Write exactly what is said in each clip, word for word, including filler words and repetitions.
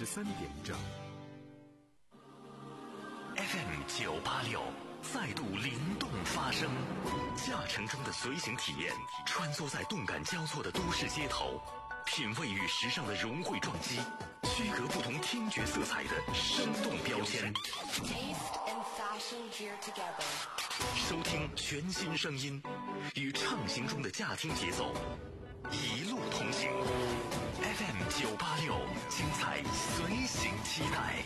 十三点整。 F M 九八六再度灵动发声，驾乘中的随行体验，穿梭在动感交错的都市街头，品味与时尚的融汇撞击，区隔不同听觉色彩的生动标签。收听全新声音，与畅行中的驾听节奏，一路同行。F M 九八六，精彩随行期待。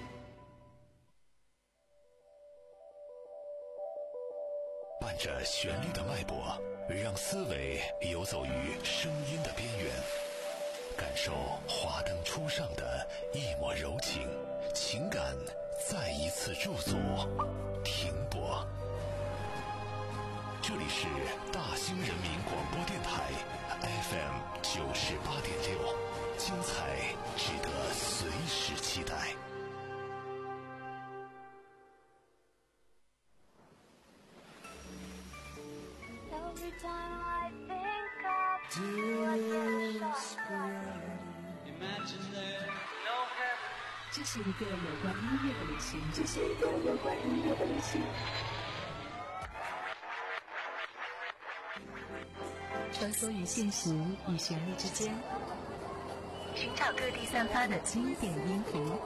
伴着旋律的脉搏，让思维游走于声音的边缘，感受华灯初上的一抹柔情，情感再一次驻足停泊。这里是大兴人民广播电台 F M 九十八点六，精彩值得随时期待。 这是一个有关音乐的旅行，这是一个有关音乐的旅行。穿梭于现实与旋律之间，寻找各地散发的经典音符，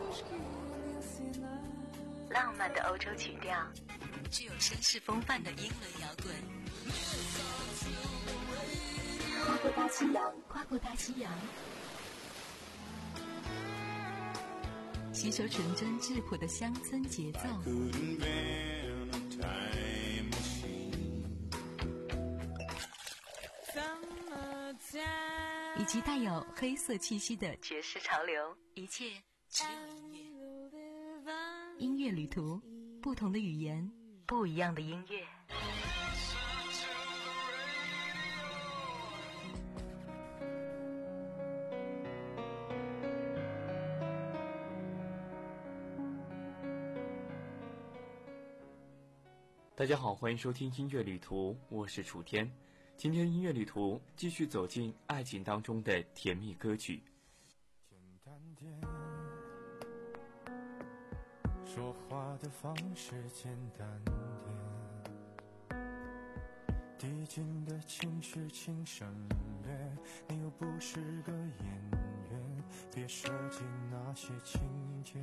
浪漫的欧洲曲调，具有绅士风范的英伦摇滚。跨过大西洋，跨过大西洋，吸收纯真质朴的乡村节奏，以及带有黑色气息的爵士潮流，一切只有音乐。音乐旅途，不同的语言，不一样的音乐。 大家好，欢迎收听音乐旅途，我是楚天。今天音乐旅途继续走进爱情当中的甜蜜歌曲。 简单点，说话的方式简单点，递进的情绪请省略，你又不是个演员，别设计那些情节。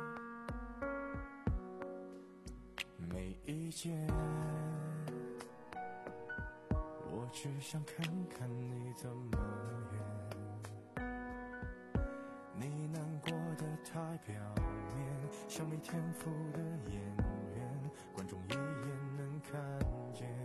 没意见，我只想看看你怎么演。你难过的太表面，像没天赋的演员，观众一眼能看见。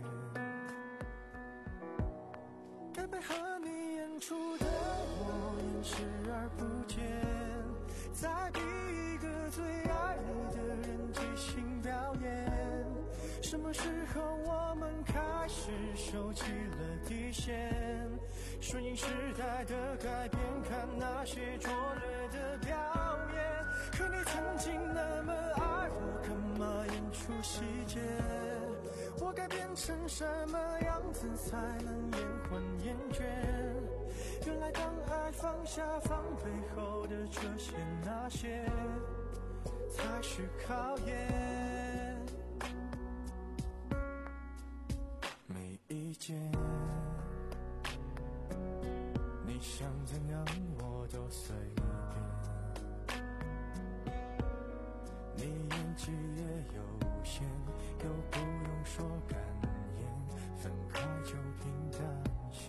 该配合你演出的我演视而不见，再逼一个最爱你的人即兴表演。什么时候我们开始收起了底线，顺应时代的改变，看那些拙劣的表演。可你曾经那么爱我，干嘛演出细节？我该变成什么样子才能延缓厌倦？原来当爱放下防备后的这些那些才是考验。没意见，你想怎样我都随便。你演技也有限，又不用说感言，分开就平淡些。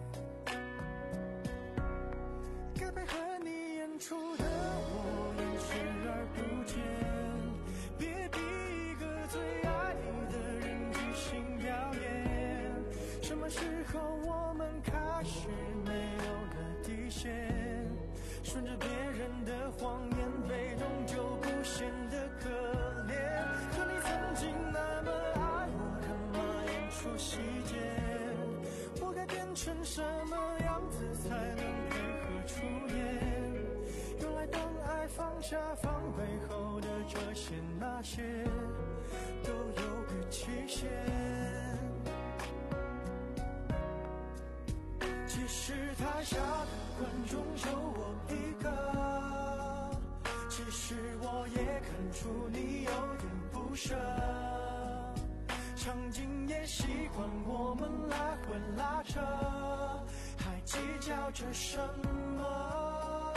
该配合你演出的我演视而不见，别逼一个最爱你的人即兴表演。什么时候我们开始没有了底线，顺着别人的谎言，被动就不显得可怜。可你曾经那么爱我，干嘛演出细节？我该变成什么样子才能配合出演？原来当爱放下防备后的这些那些都有个期限。即使台下的观众就我一个， 我也看出你有点不舍，场景也习惯我们来回拉扯，还计较着什么？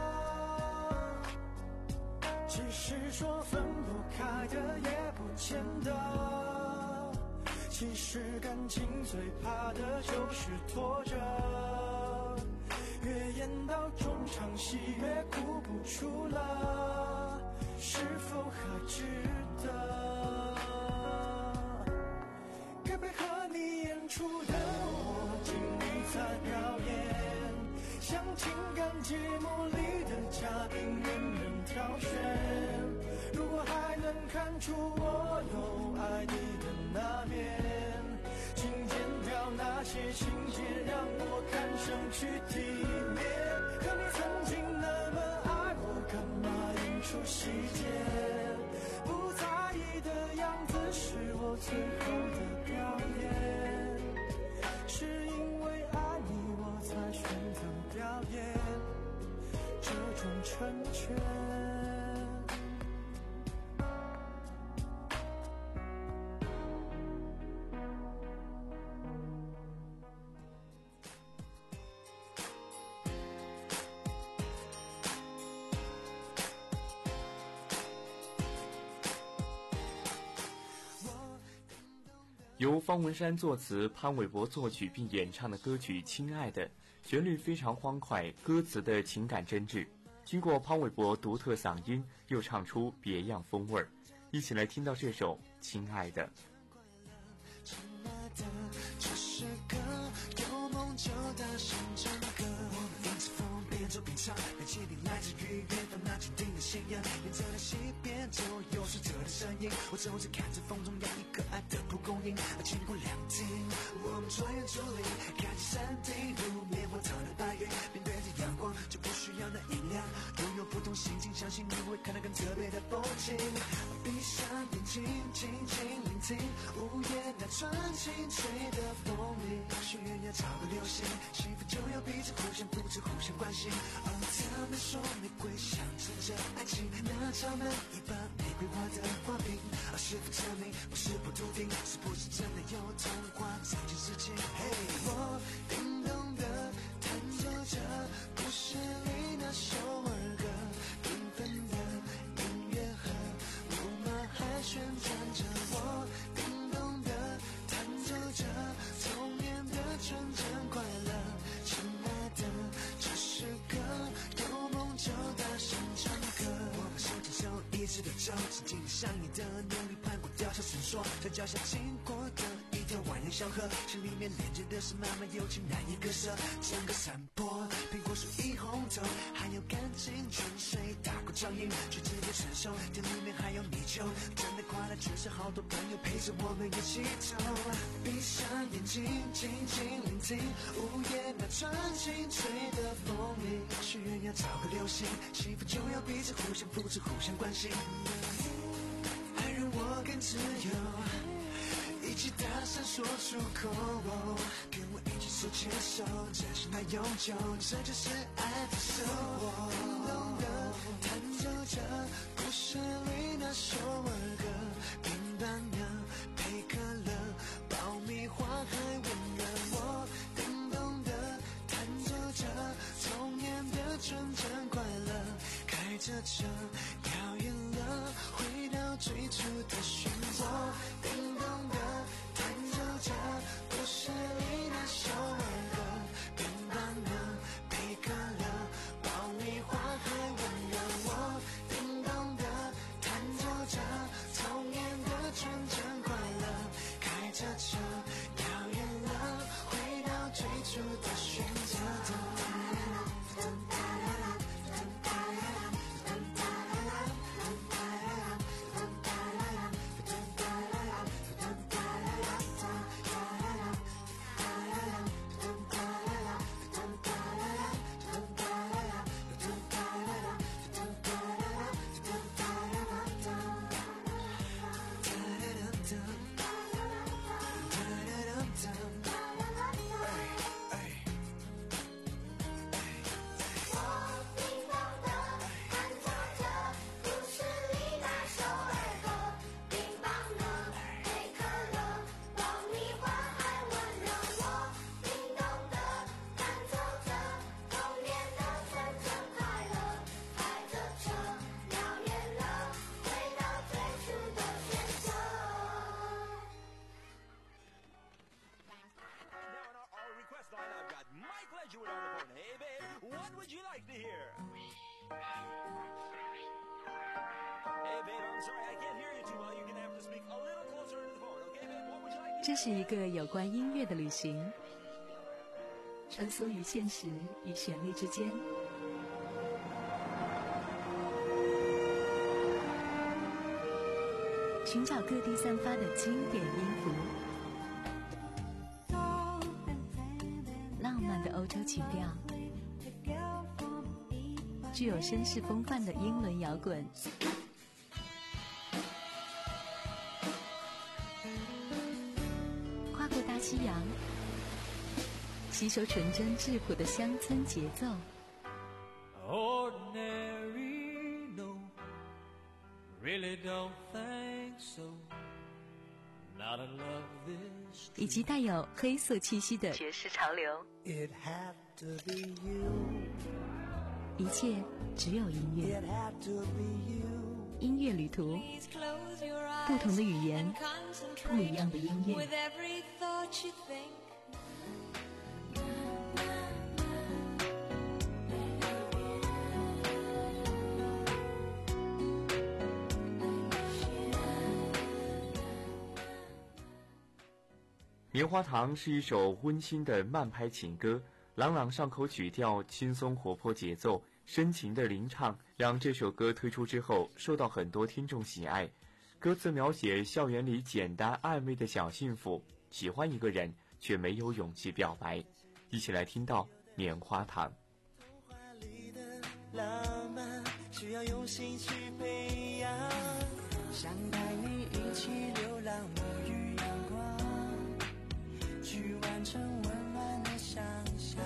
其实说分不开的也不见得，其实感情最怕的就是拖着，越演到中场戏越哭不出了，是否还值得？该配合你演出的我尽力在表演，像情感节目里的嘉宾任人挑选，如果还能看出我有爱你的那面，请剪掉那些情节让我看上去体面，可你曾经那么爱我，干嘛演出细节？不在意的样子是我最后的表演，是因为爱你我才选择表演这种成全。 由方文山作词、潘玮柏作曲并演唱的歌曲《亲爱的》，旋律非常欢快，歌词的情感真挚。经过潘玮柏独特嗓音，又唱出别样风味儿。一起来听到这首《亲爱的》。 亲爱的，这是歌，有梦就大声唱歌。我们迎着风，边走边唱，那气定来自于远方那坚定的信仰。沿着那西边走，有水车的声音，我走着看着风中洋溢可爱的蒲公英。经过两厅，我们穿越竹林，看着山顶如棉花糖的白云，面对着阳光就不需要那音量，拥有不同心情，相信你会看到更特别的风景。闭上眼睛，静静聆听午夜那纯净吹的风铃，许愿要找个流星，幸福就要彼此互相扶持，互相关心。哦，他们说玫瑰象征着爱情，那草莓一把玫瑰花的花瓶，而是否证明不是不笃定，是不是真的有童话这件事情？嘿，我叮咚的弹奏着故事里那首儿歌，缤纷的音乐和木马还旋转着，我叮咚的弹奏着童年的纯真快乐。亲爱的，这是歌，有梦就大声唱歌。我们手牵手一直的走，曾经相依的努力攀过吊桥绳索，在脚下经过的一条蜿蜒小河，心里面连接的是满满友情难以割舍。整个山坡苹果树一红透，还有干净泉水打过脚印，去直接承受，店里面还有米酒，真的快乐就是好多朋友陪着我们一起走。闭上眼睛，静静聆听午夜那纯净吹的风铃，许愿要找个流星，幸福就要彼此互相扶持，互相关心。爱让我更自由，一起大声说出口，跟我一起手牵手，真心爱永久，这就是爱的生活。叮咚的弹奏着故事里那首儿歌，冰棒娘配可乐，爆米花还温热。我叮咚的弹奏着童年的纯真快乐，开着车遥远了，回到最初的寻找。叮咚的弹奏着故事里那首儿歌，冰棒娘配可乐，爆米花还温热。我叮咚的弹奏着童年的纯真快乐，开着车遥远了，回到最初的寻找。 这是一个有关音乐的旅行，穿梭于现实与旋律之间，寻找各地散发的经典音符，浪漫的欧洲曲调，具有绅士风范的英伦摇滚，跨过大西洋，吸收纯真质朴的乡村节奏。 Ordinary, no, really don't think so. Not a love this. 以及带有黑色气息的爵士潮流。 It had to be you. 一切只有音乐。 It had to be you. 音乐旅途，不同的语言，不一样的音乐。 棉花糖是一首温馨的慢拍情歌，朗朗上口曲调，轻松活泼节奏，深情的吟唱，让这首歌推出之后受到很多听众喜爱。歌词描写校园里简单暧昧的小幸福，喜欢一个人却没有勇气表白。一起来听到棉花糖。 浪漫需要用心去培养，想带你一起流浪，沐浴阳光，去完成温暖的想象。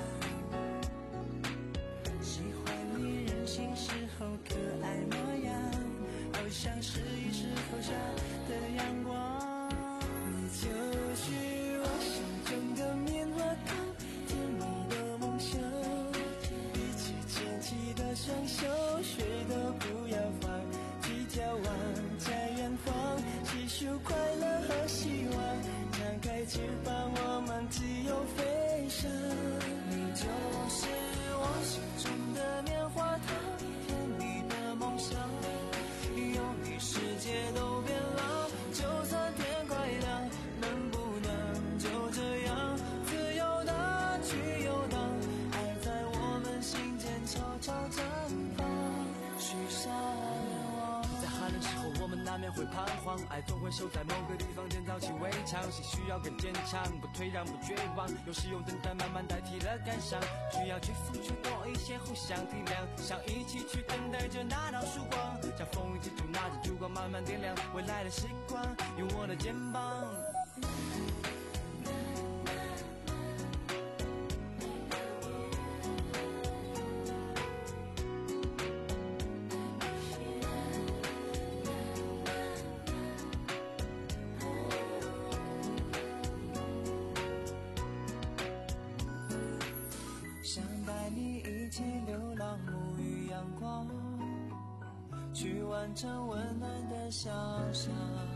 喜欢你任性时候可爱模样，好像是一时投下的阳光。你就是我心中的棉花糖，甜蜜的梦想，一起牵起的双手，谁都不要放弃眺望，在远方细数快乐和希望，张开翅膀我们自由飞翔。你就是我心中的棉花糖，甜蜜的梦想，有你世界都变了，就算天快亮，能不能就这样自由的去游荡，爱在我们心间悄悄绽放，许下愿望。在寒冷时候我们难免会彷徨，爱总会守在某个地方建造起围墙，心需要更坚强，不退让不绝望，有时用等待慢慢代替了感伤，需要去付出多一些，互相体谅，想一起去等待着那道曙光，像风一起就拿着烛光慢慢点亮未来的时光，用我的肩膀。想带你一起流浪，沐浴阳光，去完成温暖的想象。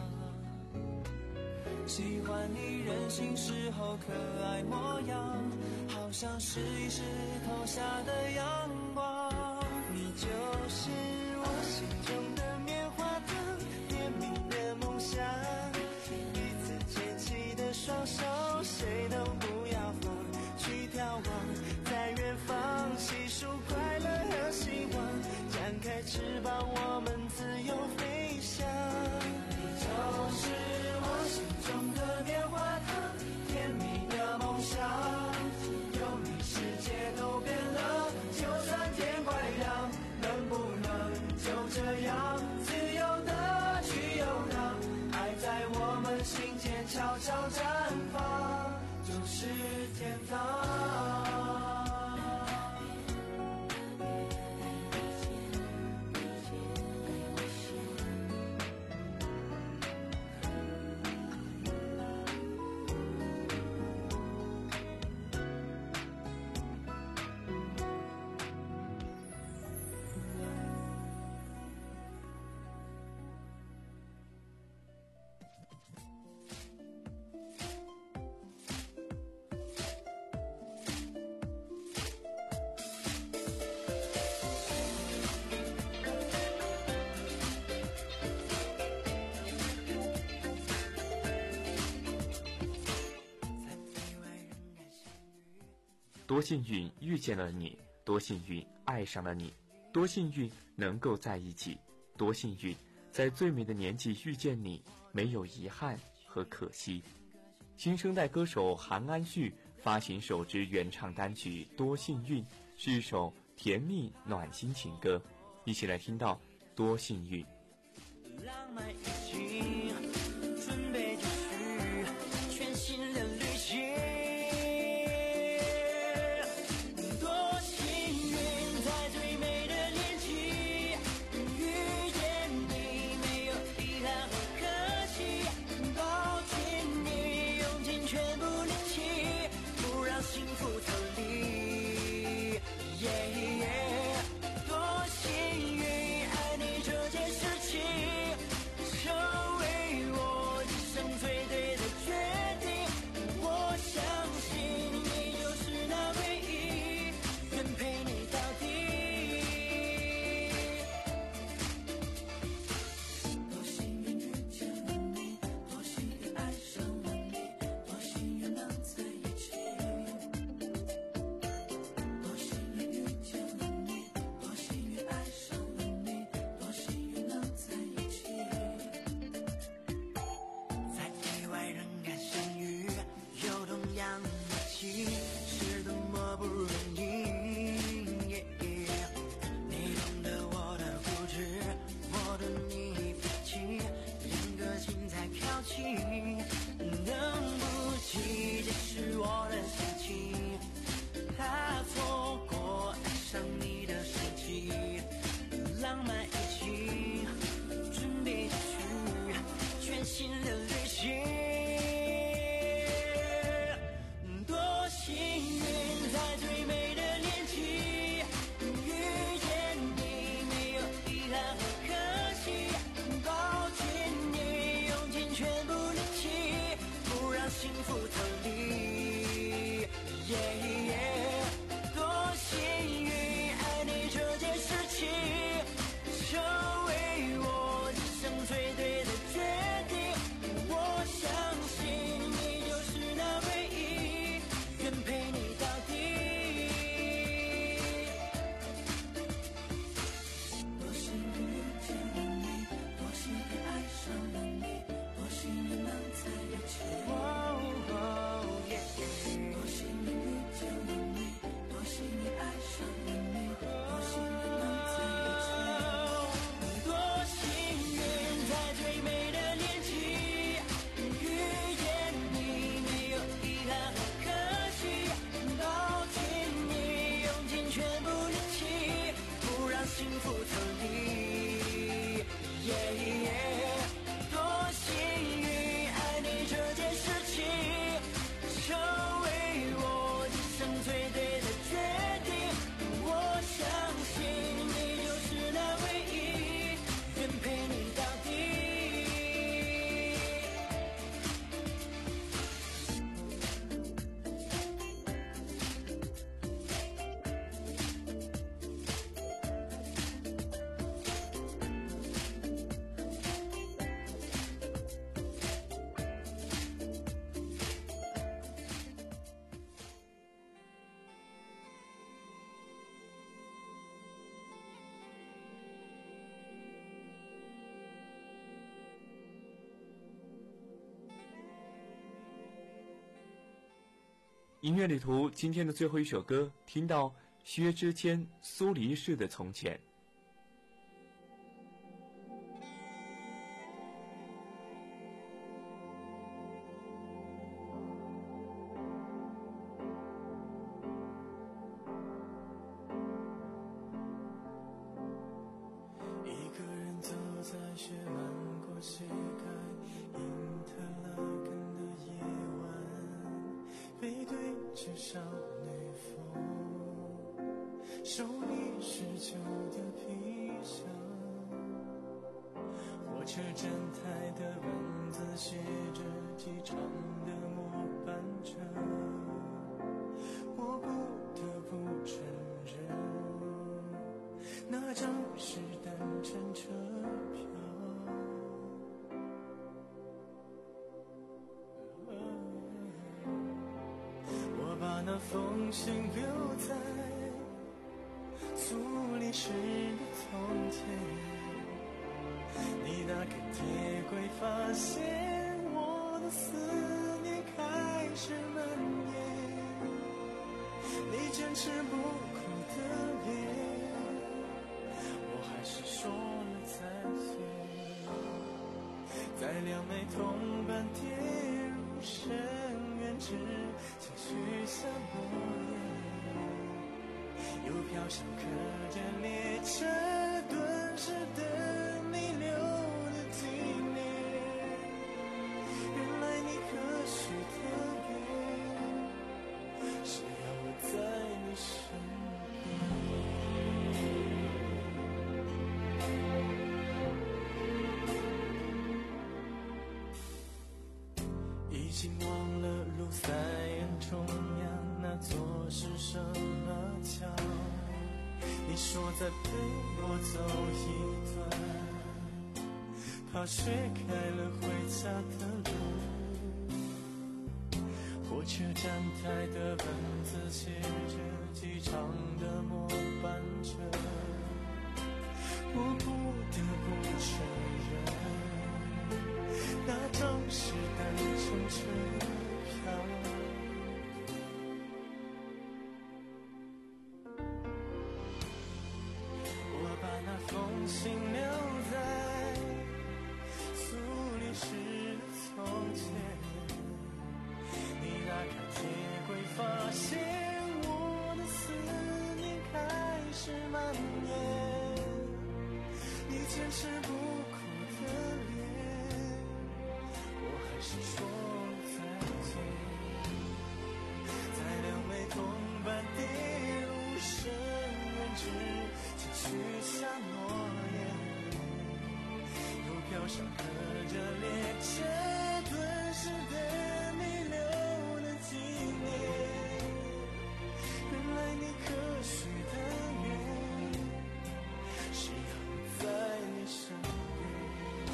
喜欢你任性时候可爱模样，好像是一时投下的阳光。你就是我心中的棉花糖，甜蜜的梦想，彼此牵起的双手，谁都不要放去眺望，在远方细数快乐和希望，张开翅膀我们自由飞翔。你就是我心中的棉花糖，甜蜜的梦想，有你世界都变了，就算天快亮，能不能就这样自由的去游荡，爱在我们心间悄悄绽放，就是天堂。 多幸运遇见了你，多幸运爱上了你，多幸运能够在一起，多幸运在最美的年纪遇见你，没有遗憾和可惜。新生代歌手韩安旭发行首支原创单曲《多幸运》，是一首甜蜜暖心情歌，一起来听到多幸运。 浪漫已经准备继续全新的旅行，多幸运在最美的年纪遇见你，没有遗憾和可惜，抱紧你，用尽全部力气，不让幸福逃离。yeah, yeah, 多幸运爱你这件事情成为我一生最对的决定，我相信你就是那唯一，愿陪你到底。多幸运遇见了你，多幸运爱上了你，多幸运能在一起，多幸运遇见了你，多幸运爱上了你，多幸运能在一起，在意外仍敢相遇，有同样的默契，是多么不容易。你懂得我的固执，我对你脾气，两个心在飘起，等不及解释我的心情，怕错过爱上你的时机，浪漫已经准备继续全新的旅行。多幸运在最美的年纪遇见你，没有遗憾和可惜，抱紧你，用尽全部力气，不让幸福逃离。yeah, yeah, 多幸运爱你这件事情成为我一生最对的决定，我相信你就是那唯一，愿陪你到底。多幸运遇见了你，多幸运爱上了你，多幸运能在一起。多幸运遇见了你，多幸运爱上了你，多幸运能在一起。多幸运在最美的年纪遇见你，没有遗憾和可惜，抱紧你，用尽全部力气，不让幸福逃离。yeah, yeah, 多幸运爱你这件事情成为我一生最对的决定，我相信你就是那唯一，愿陪你到底。 音乐旅途今天的最后一首歌，听到薛之谦、苏黎世的从前。 一个人走在雪漫过膝盖因特拉根的夜晚，背对着少女风，手里是旧的皮箱，火车站台的本子写着机场的末班车，我不得不承认那张是单程车票。我把那封信留在苏黎世的从前，你打开铁柜，发现我的思念开始蔓延，你坚持不哭的脸，我还是说了再见，在两枚铜板跌入深渊之前许下诺言，邮票上刻着列车顿时等你留的纪念，原来你可许的愿是要我在你身边。已经忘了卢塞恩中央那座是什么桥，你说再陪我走一段，怕雪开了回家的路，火车站台的本子写着机场的末班车，我不得不承认那张是单程车票。我把那封信留在苏黎世的从前，你打开铁柜，发现我的思念开始蔓延，你坚持不哭的脸，我还是说了再见，在两枚铜板跌入深渊之前许下诺言，邮票上刻着列车顿时等你留的纪念，原来你可许的愿是要我在你身边。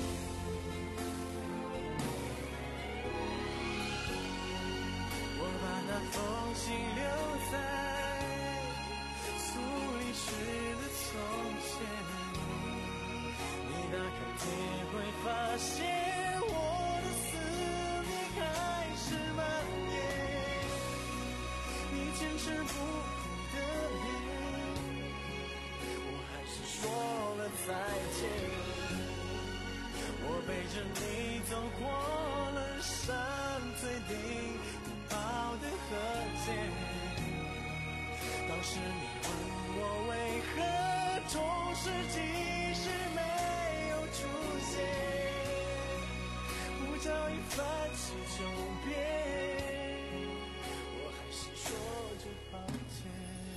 我把那封信留在苏黎世的从前，你打开铁柜，发现我的思念开始蔓延，你坚持不哭的脸，我还是说了再见，我背着你走过了山最顶不保的河间，当时你问我为何中世纪时没有出现，护照已翻起九遍，我还是说着抱歉，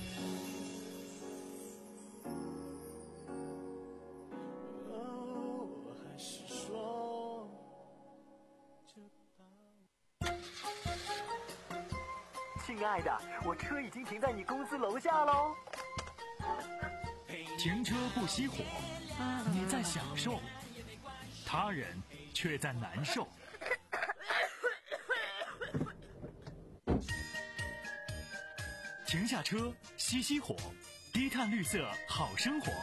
哦，我还是说着抱歉。 亲爱的，我车已经停在你公司楼下喽。 停车不熄火，你在享受，他人却在难受。停下车，熄熄火，低碳绿色好生活。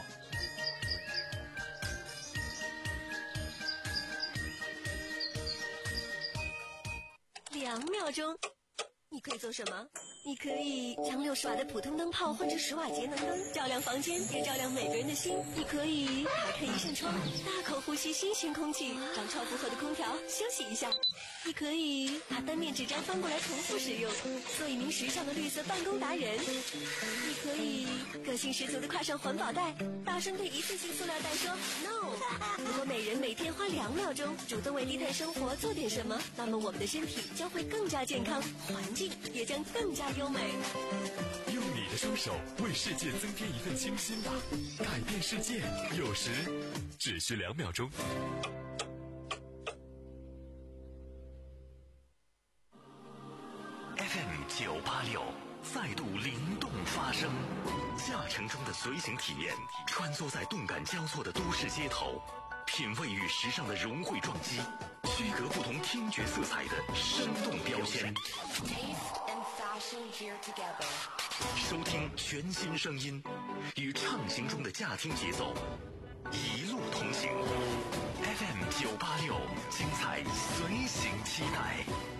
两秒钟，你可以做什么？你可以将六十瓦的普通灯泡换成十瓦节能灯，照亮房间，也照亮每个人的心。你可以打开一扇窗，大口呼吸新鲜空气，让超负荷的空调休息一下。你可以把单面纸张翻过来重复使用，做一名时尚的绿色办公达人。你可以个性十足的挎上环保袋，大声对一次性塑料袋说 no。 如果每人每天花两秒钟主动为低碳生活做点什么，那么我们的身体将会更加健康，环境也将更加优美。 用你的双手为世界增添一份清新吧，改变世界有时只需两秒钟。F M 九八六再度灵动发声，驾乘中的随行体验，穿梭在动感交错的都市街头，品味与时尚的融汇撞击，区隔不同听觉色彩的生动标签。 收听全新声音，与畅行中的驾听节奏一路同行。F M 九八六，精彩随行期待。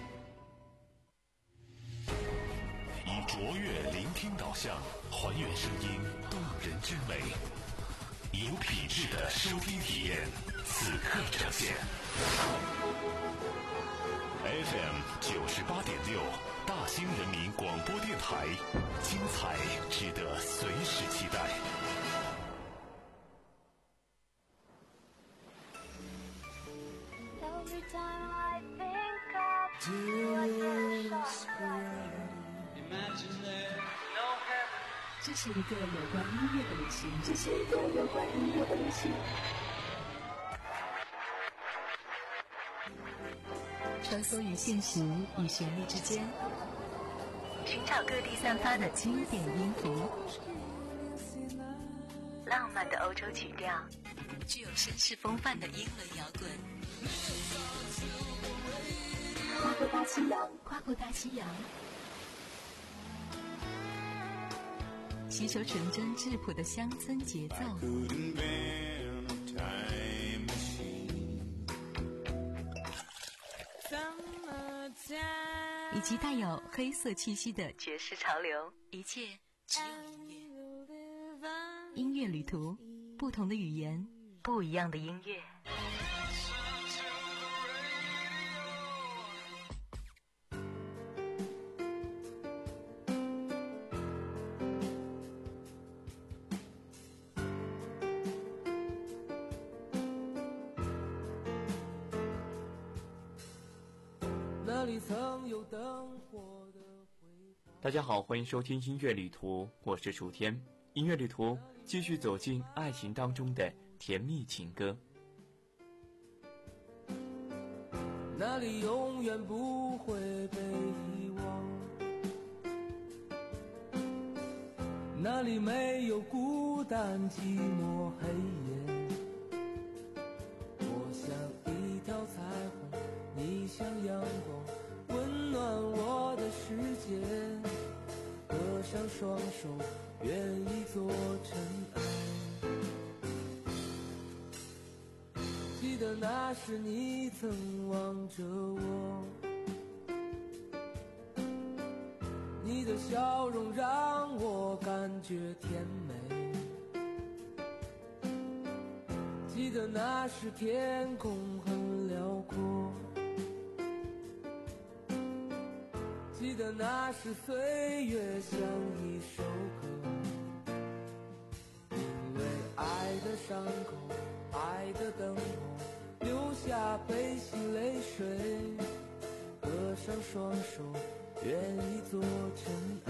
以卓越聆听导向，还原声音动人之美，以有品质的收听体验，此刻呈现。F M 九十八点六，大兴人民广播电台，精彩值得随时期待。 这是一个有关音乐的旅行，这是一个有关音乐的旅行。穿梭于现实与旋律之间，寻找各地散发的经典音符，浪漫的欧洲曲调，具有绅士风范的英伦摇滚。跨过大西洋，跨过大西洋，吸收纯真质朴的乡村节奏。以及带有黑色气息的爵士潮流，一切只有音乐。音乐旅途，不同的语言，不一样的音乐。 大家好，欢迎收听音乐旅途，我是楚天。音乐旅途继续走进爱情当中的甜蜜情歌。 那里永远不会被遗忘，那里没有孤单寂寞黑夜。我像一条彩虹，你像阳光，温暖我的世界。合上双手，愿意做尘埃。记得那时你曾望着我，你的笑容让我感觉甜美。记得那时天空很辽阔，记得那时岁月像一首歌，因为爱的伤口，爱的等候，留下悲喜泪水，合上双手，愿意做尘埃。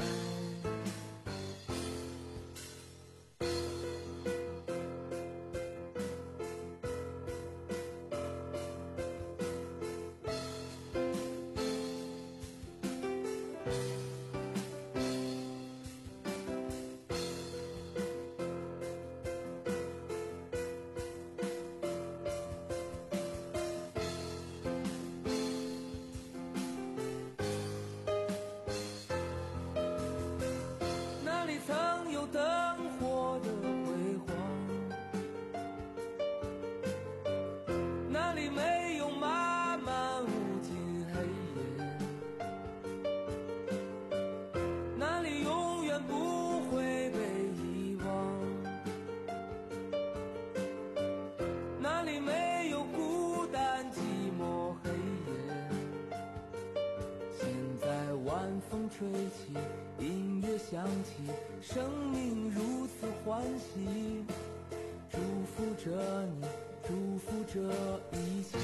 吹起，音乐响起，生命如此欢喜，祝福着你，祝福着一切。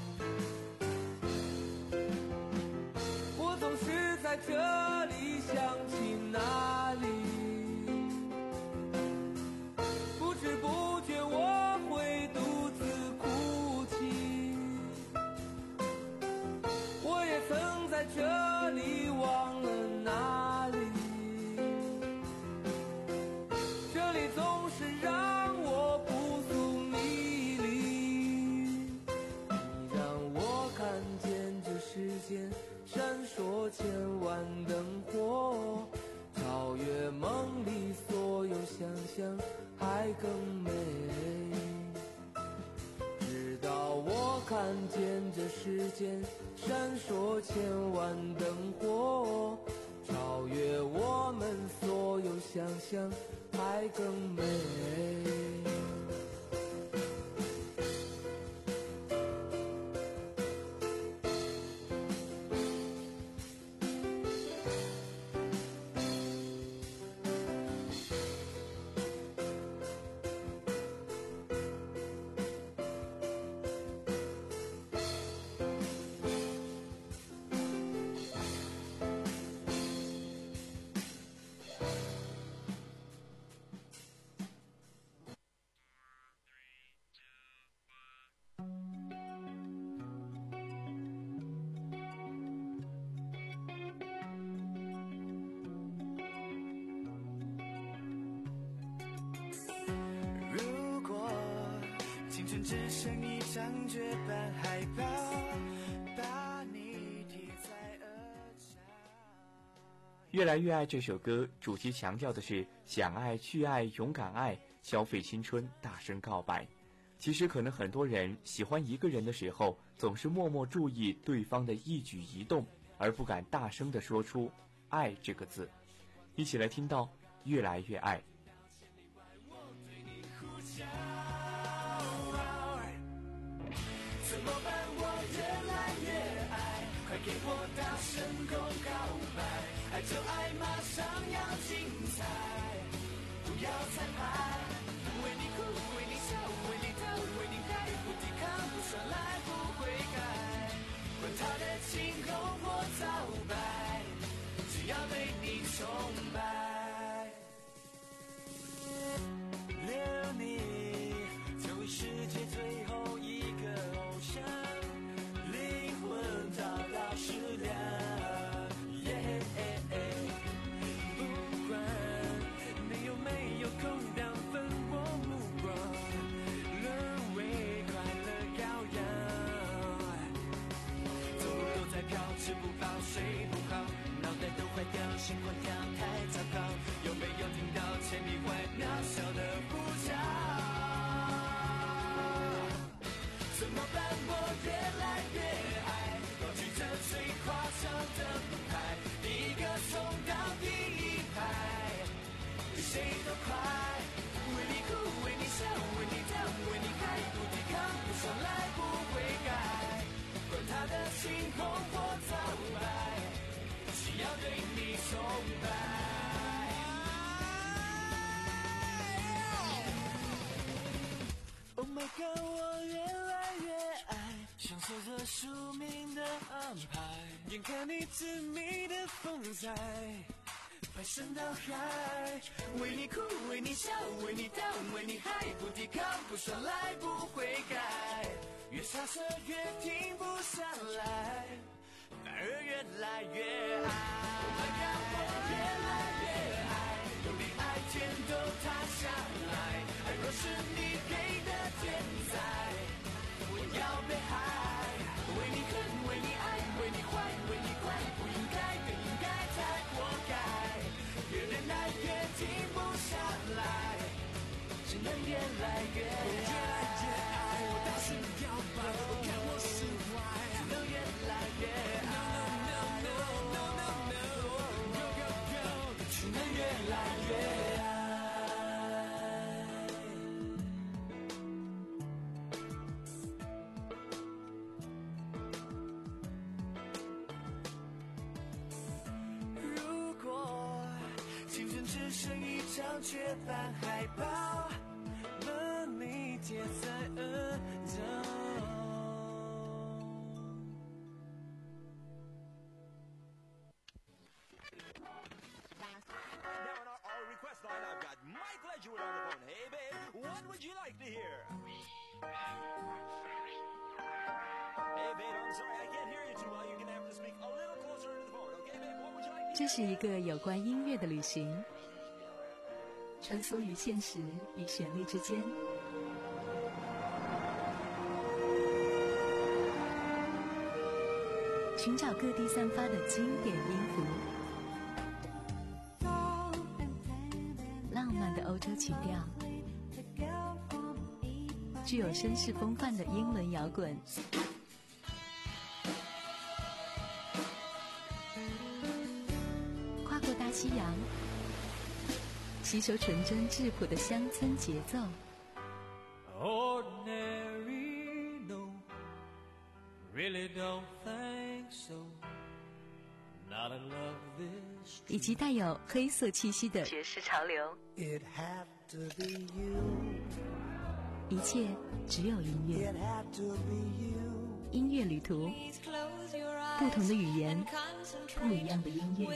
我总是在这里想起哪里，不知不觉我会独自哭泣。我也曾在这里忘了哪里，这里总是让我扑朔迷离。你让我看见这世间闪烁千万灯火。 看见这世间闪烁千万灯火，超越我们所有想象，还更美。 只剩一张绝版海报，把你贴在额角。 越来越爱这首歌，主题强调的是想爱、去爱、勇敢爱，消费青春，大声告白。其实可能很多人喜欢一个人的时候，总是默默注意对方的一举一动，而不敢大声地说出爱这个字。一起来听到越来越爱。 怎么办？我越来越爱，快给我大声公告白！爱就爱，马上要精彩，不要彩排。为你哭，为你笑，为你跳，为你嗨，不抵抗，不耍赖，不悔改。管他的晴空或早白，只要对你崇拜。留你成为世界最后一个偶像，灵魂找到食粮，耶、yeah, 不管你有没有空档分我目光，沦为快乐羔羊。走路都在飘，吃不饱睡不好，脑袋都坏掉，心慌跳，太糟糕。有没有听到千里外渺小的呼叫？怎么办？我越来越爱，高举着最夸张的舞台，第一个冲到第一排，比谁都快。为你哭，为你笑，为你跳，为你嗨，不抵抗，不耍赖，不悔改。管他的晴空或早白，只要对你崇拜。Oh my god， 我越来越爱，享受着宿命的安排，眼看你致命的风采，排山倒海，为你哭，为你笑，为你跳，为你嗨，不抵抗，不耍赖，不悔改，越傻涩越停不下来，反而越来越爱。Oh my god， 我越来越爱，有你爱天都塌下来，爱若是你给的天才，我要被害，为你恨，为你爱，为你坏，为你快，不应该更应该才活该，越忍耐越停不下来，只能越来越爱，越来越爱，我大声告白，我看我释怀，只能越来越爱 No no no no no no Go go go， 只能越来越爱。张绝版海报，把你贴在额头。 Now on our, our request line, I've got Mike Ledgewood on the phone. Hey, babe, what would you like to hear? Hey, babe, I'm sorry, I can't hear you too well. You're gonna have to speak a little closer to the phone, okay, babe? What would you like to hear? 这是一个有关音乐的旅行。穿梭于现实与旋律之间，寻找各地散发的经典音符，浪漫的欧洲曲调， 具有绅士风范的英伦摇滚。跨过大西洋，吸收纯真质朴的乡村节奏。 Ordinary, no, really don't think so. Not in love this. 以及带有黑色气息的爵士潮流。 It had to be you. 一切只有音乐。 It had to be you. 音乐旅途，不同的语言，不一样的音乐。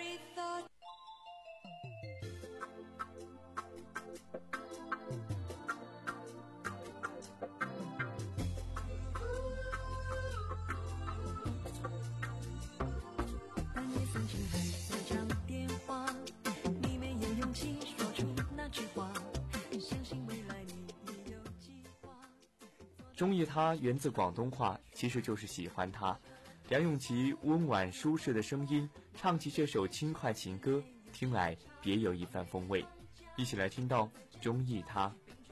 中意他源自广东话，其实就是喜欢他。梁咏琪温婉舒适的声音，唱起这首轻快情歌，听来别有一番风味。一起来听到中意他。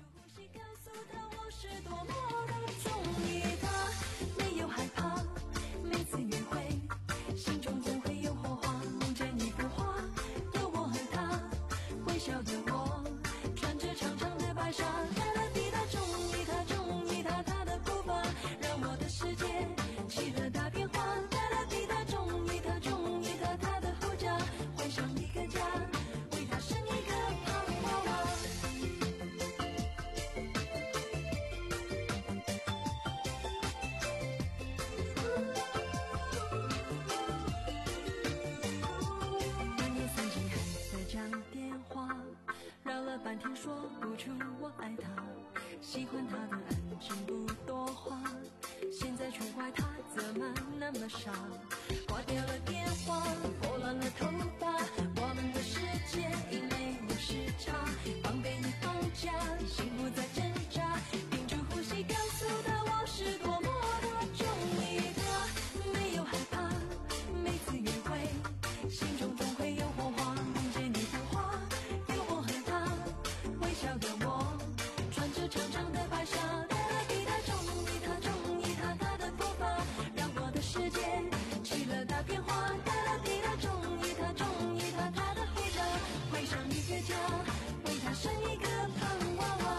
喜欢他的安静不多话，现在却怪他怎么那么傻，挂掉了电话，拨乱了头发，我们的世界已没有时差，防备已放假，心不再挣扎，屏住呼吸告诉他我是多么的中意他，没有害怕，每次约会心中总会有火花，梦见你幅画，有我和他微笑的我，穿着长长的白纱，哒啦滴答，中意他，中意他，他的头发让我的世界起了大变化，哒啦滴答，中意他，中意他，他的护照绘上一个家，为他生一个胖娃娃。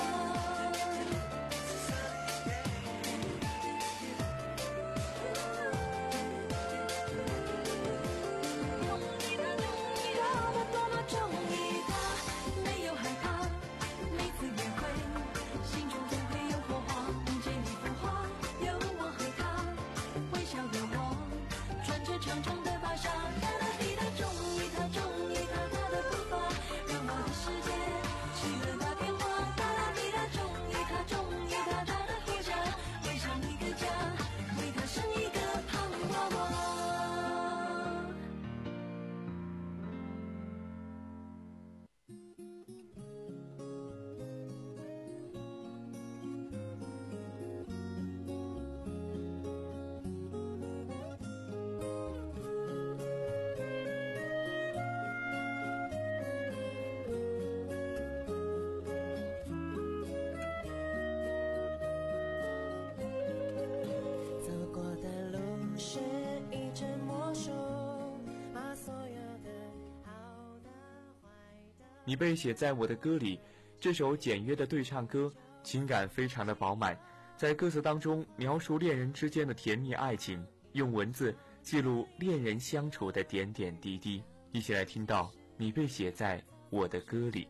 你被写在我的歌里，这首简约的对唱歌，情感非常的饱满，在歌词当中描述恋人之间的甜蜜爱情，用文字记录恋人相处的点点滴滴。一起来听到你被写在我的歌里。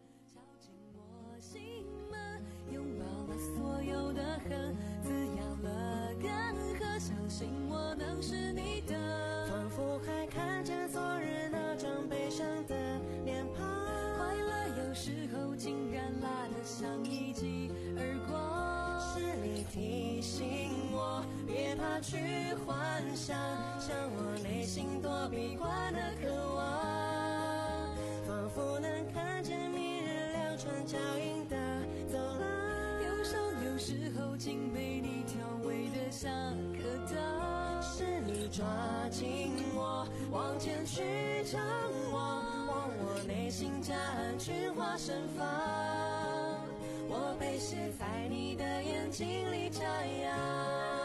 仿佛还看见昨日那张悲伤的脸庞，快乐有时候竟然辣得像一记耳光，是你提醒我别怕去幻想，像我内心躲避惯的渴望，仿佛能看见明日两串脚印的走廊，忧伤有时候竟被你调味得像颗糖，是你抓紧我往前去张望，往我内心夹岸群花盛放， 我被写在你的眼睛里这样。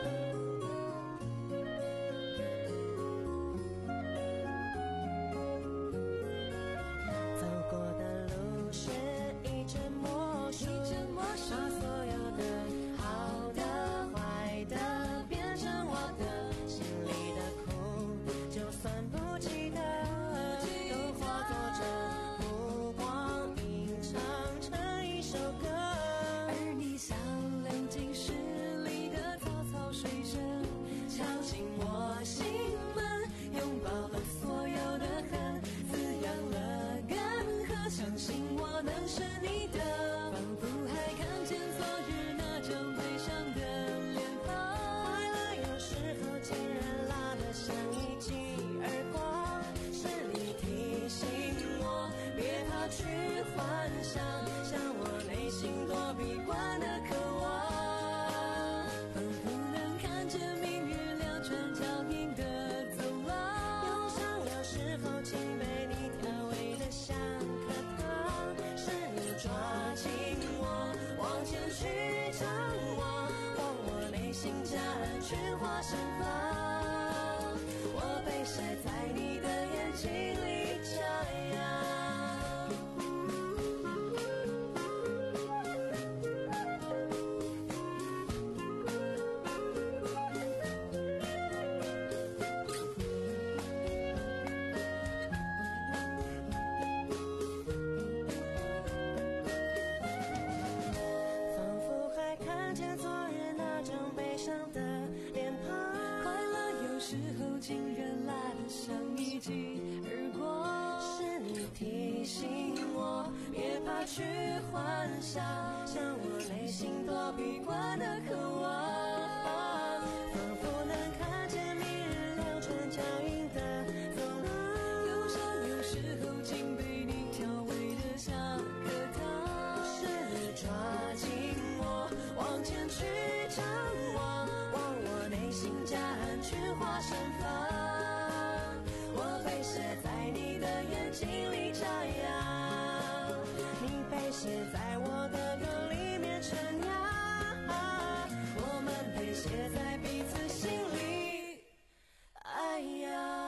去幻想，像我内心躲避惯的渴望，仿佛能看见明日两串脚印的走廊，忧伤有时候竟被你调味的像颗糖，是你抓紧我往前去张望，往我内心夹岸去花盛放，我被写在你的眼睛里这样，被写在我的歌里面成样，我们被写在彼此心里，哎呀。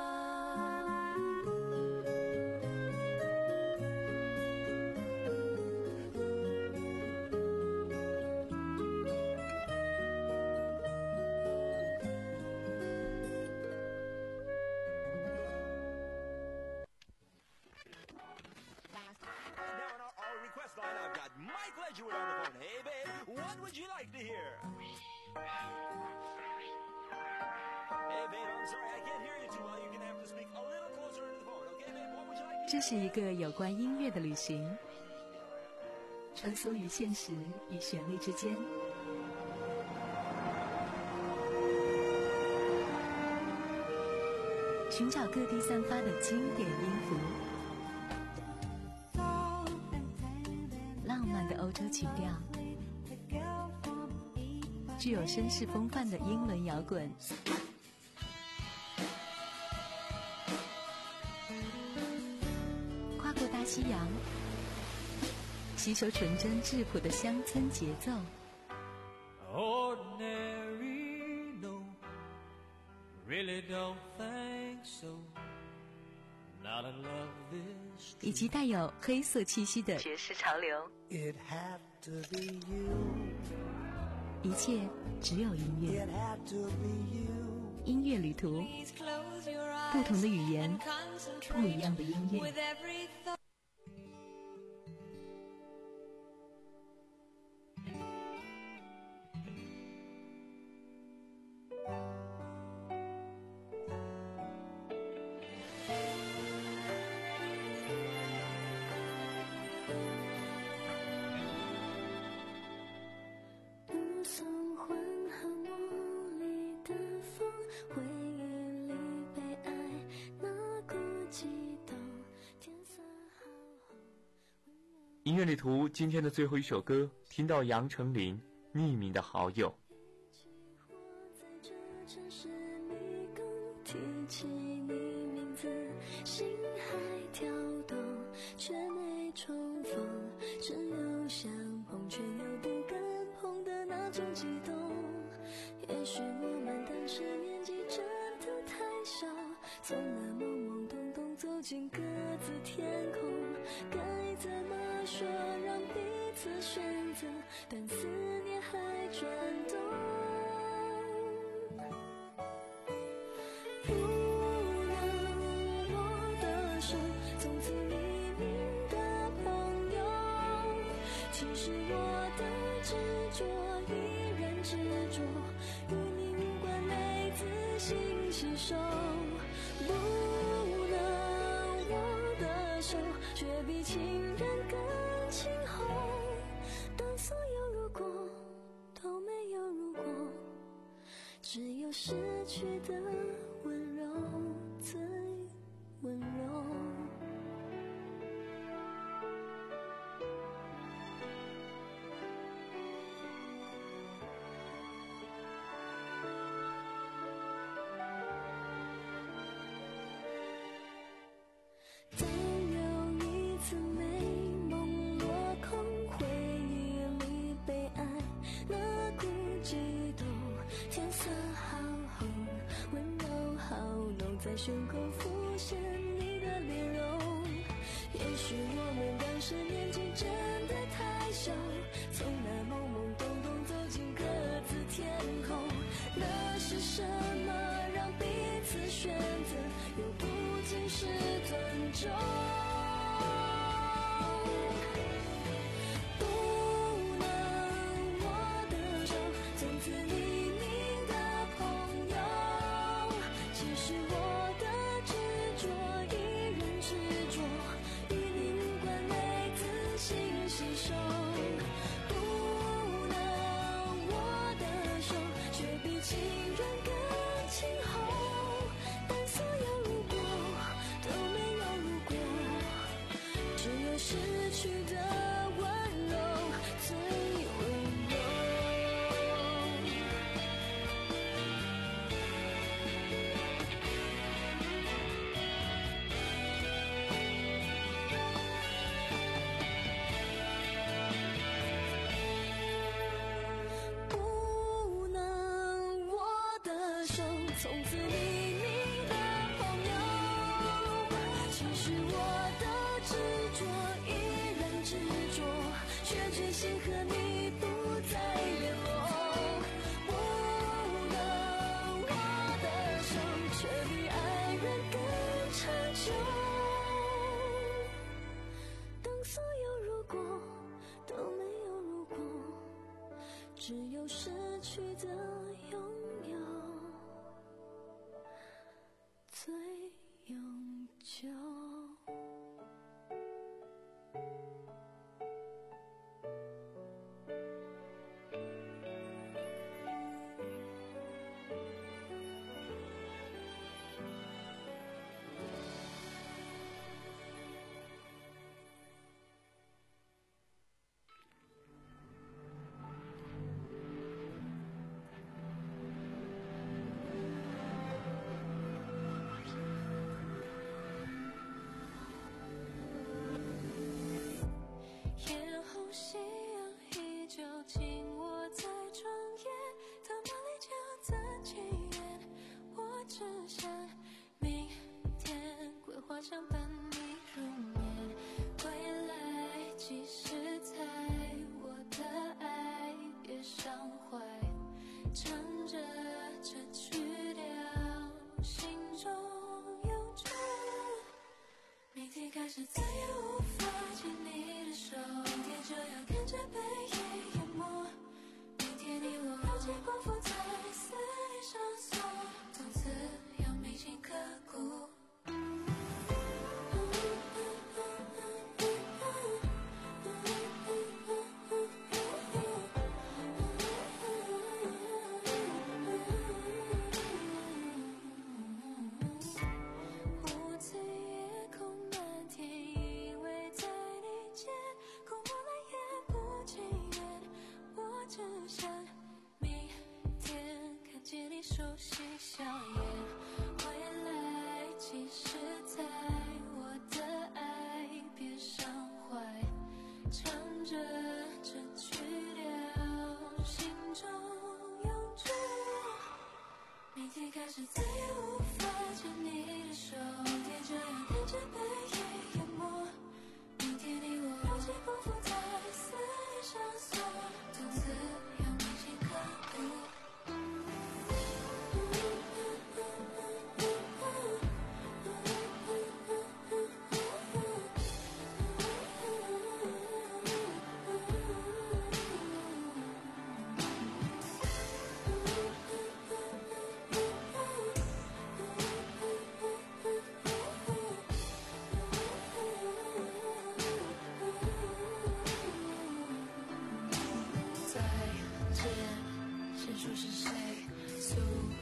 这是一个有关音乐的旅行，穿梭于现实与旋律之间，寻找各地散发的经典音符，浪漫的欧洲曲调，具有绅士风范的英伦摇滚，跨过大西洋，吸收纯真质朴的乡村节奏。 Ordinary, no, really don't think so. Not in love this. 以及带有黑色气息的爵士潮流。 It had to be you. 一切只有音乐。 It had to be you. 音乐旅途，不同的语言，不一样的音乐。 音乐旅途今天的最后一首歌，听到杨丞琳匿名的好友。 提起你名字，心还跳动，却没重逢，只有想其实我的执着依然执着，与你无关，没自信吸收。不能握的手，却比情人更轻厚。当所有如果都没有如果，只有失去的温柔最温柔。当有一次美梦落空，回忆里被爱那孤寂都天色好红，温柔好浓，在胸口浮现你的脸容。也许我们当时年纪真的太小，从那懵懵懂懂走进各自天空。那是什么让彼此选择，又不仅是尊重。不能握的手，从此黎明的朋友。其实我的执着依然执着，与你无关，没自信吸收。不能握的手，却比情人更轻厚。但所有如果都没有如果，只有失去的温柔最温柔。不能握的手，从此黎明的朋友。其实我的执着依然执着，却决心和你不再联络。不能握的手，却比爱人更长久。当所有如果都没有如果，只有失去的拥有最永久。夜后夕阳依旧紧握在窗沿，他梦里就在今夜，我只想明天规划相伴你入眠。未来几时猜我的爱别伤怀，唱着这曲调心中有着，谜题开始再也无法牵你的手，明天就要看着背影淹没，明天你我牢记光复在思念上锁，从此要铭心刻骨。无字夜空漫天，依偎在你肩，空过来也不惊艳。我只想明天看见你熟悉笑颜。未来几时猜我的爱别伤怀，唱着这曲调心中永驻。谜题开始再也无法牵你的手，明天就要看着背影淹没，明天你我牢记光复在思念上锁，从此要铭心刻骨。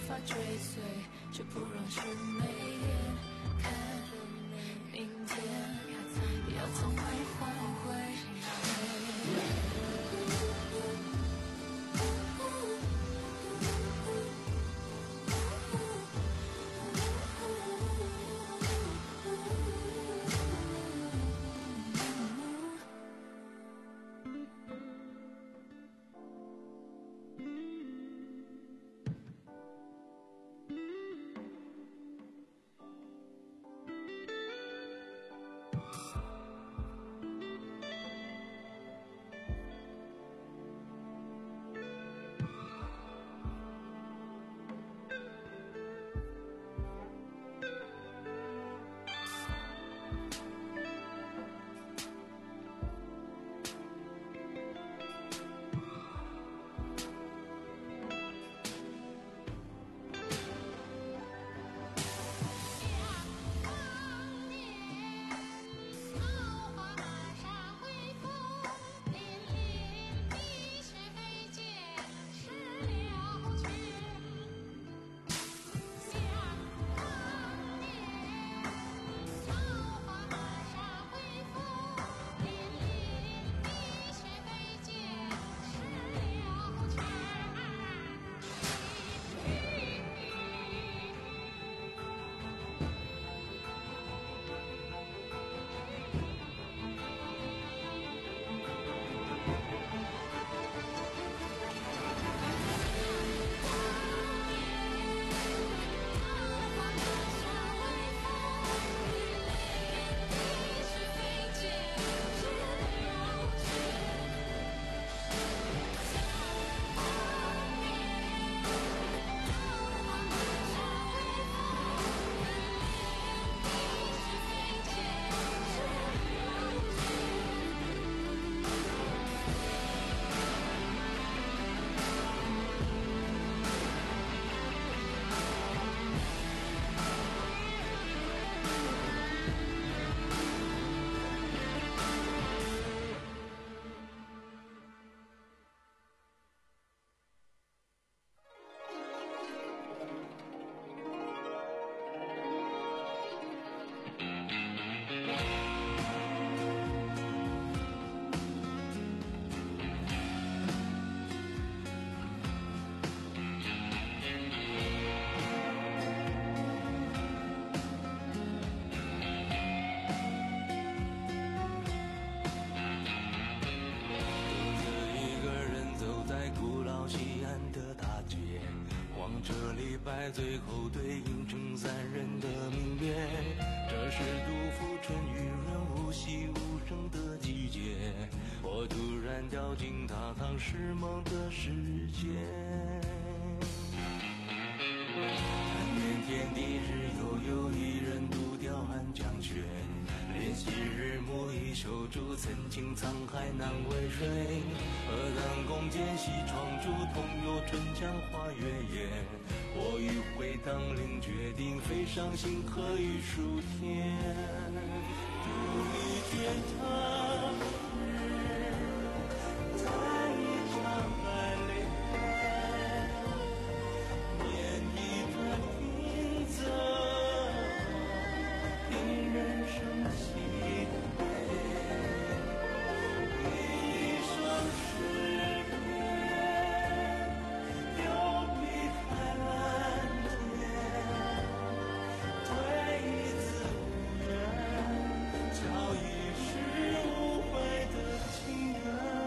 法追随，却不容许眉眼看明天，要从未换回。 最后对应成三人的明月，这是杜甫春雨润物细无声的季节，我突然掉进大唐诗梦的世界。但愿天地日悠悠，一人独钓寒江雪，怜惜日暮一袖竹，曾经沧海难为水。何当共剪西窗烛，同游春江花月夜。我欲回当凌，决定飞上星河与数天，独立天堂时，在一场爱恋，念一段平仄，凭人生喜悲，一生诗篇，有比海蓝天，对一字无缘，交一世无悔的情缘。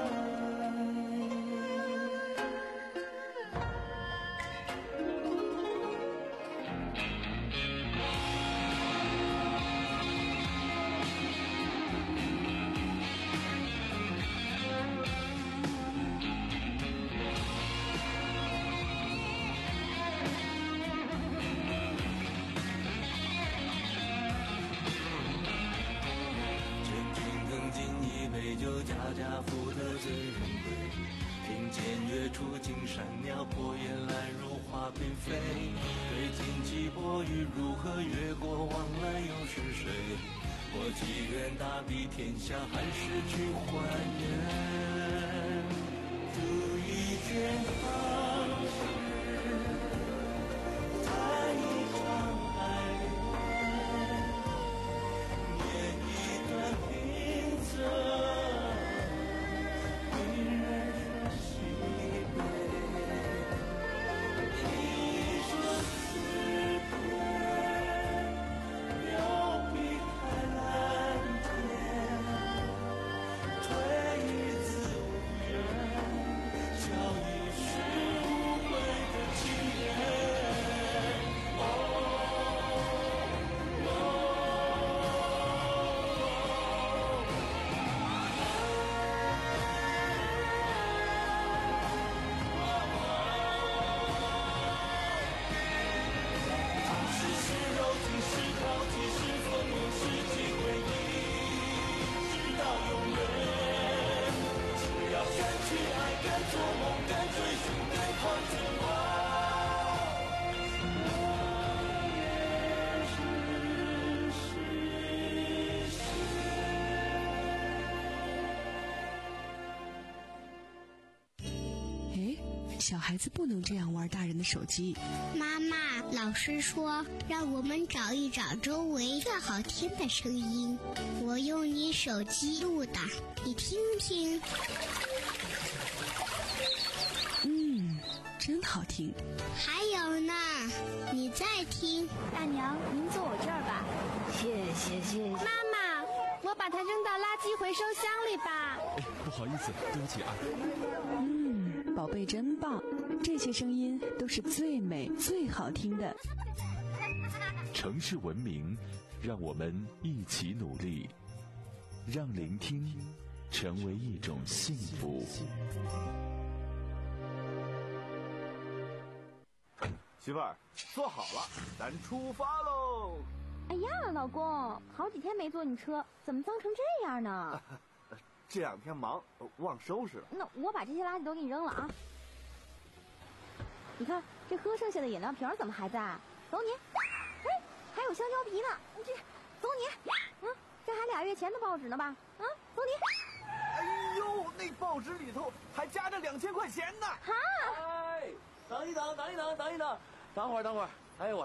千军更尽一杯酒，家家福得醉人归。听见月出惊山鸟，破雁来如花翩飞。对今夕薄雨如何，越过往来又是谁？我祈愿大庇天下，寒士去还原。独倚天堂时， 小孩子不能这样玩大人的手机。 妈妈，老师说让我们找一找周围最好听的声音，我用你手机录的，你听听。 嗯，真好听。 还有呢，你再听。 大娘，您坐我这儿吧。 谢谢谢谢。 妈妈，我把它扔到垃圾回收箱里吧。 哎，不好意思，对不起啊。 嗯，宝贝真棒，这些声音都是最美最好听的。 城市文明，让我们一起努力，让聆听成为一种幸福。 媳妇儿，坐好了，咱出发喽！ 哎呀，老公，好几天没坐你车，怎么脏成这样呢？ 这两天忙，忘收拾了。 那我把这些垃圾都给你扔了啊！你看，这喝剩下的饮料瓶怎么还在？走你！哎，还有香蕉皮呢，你这，走你！啊，这还俩月前的报纸呢吧？啊，走你！ 哎呦，那报纸里头还夹着两千块钱呢！ 哈！ 哎，等一等，等一等，等一等，等会儿，等会儿。哎呦我。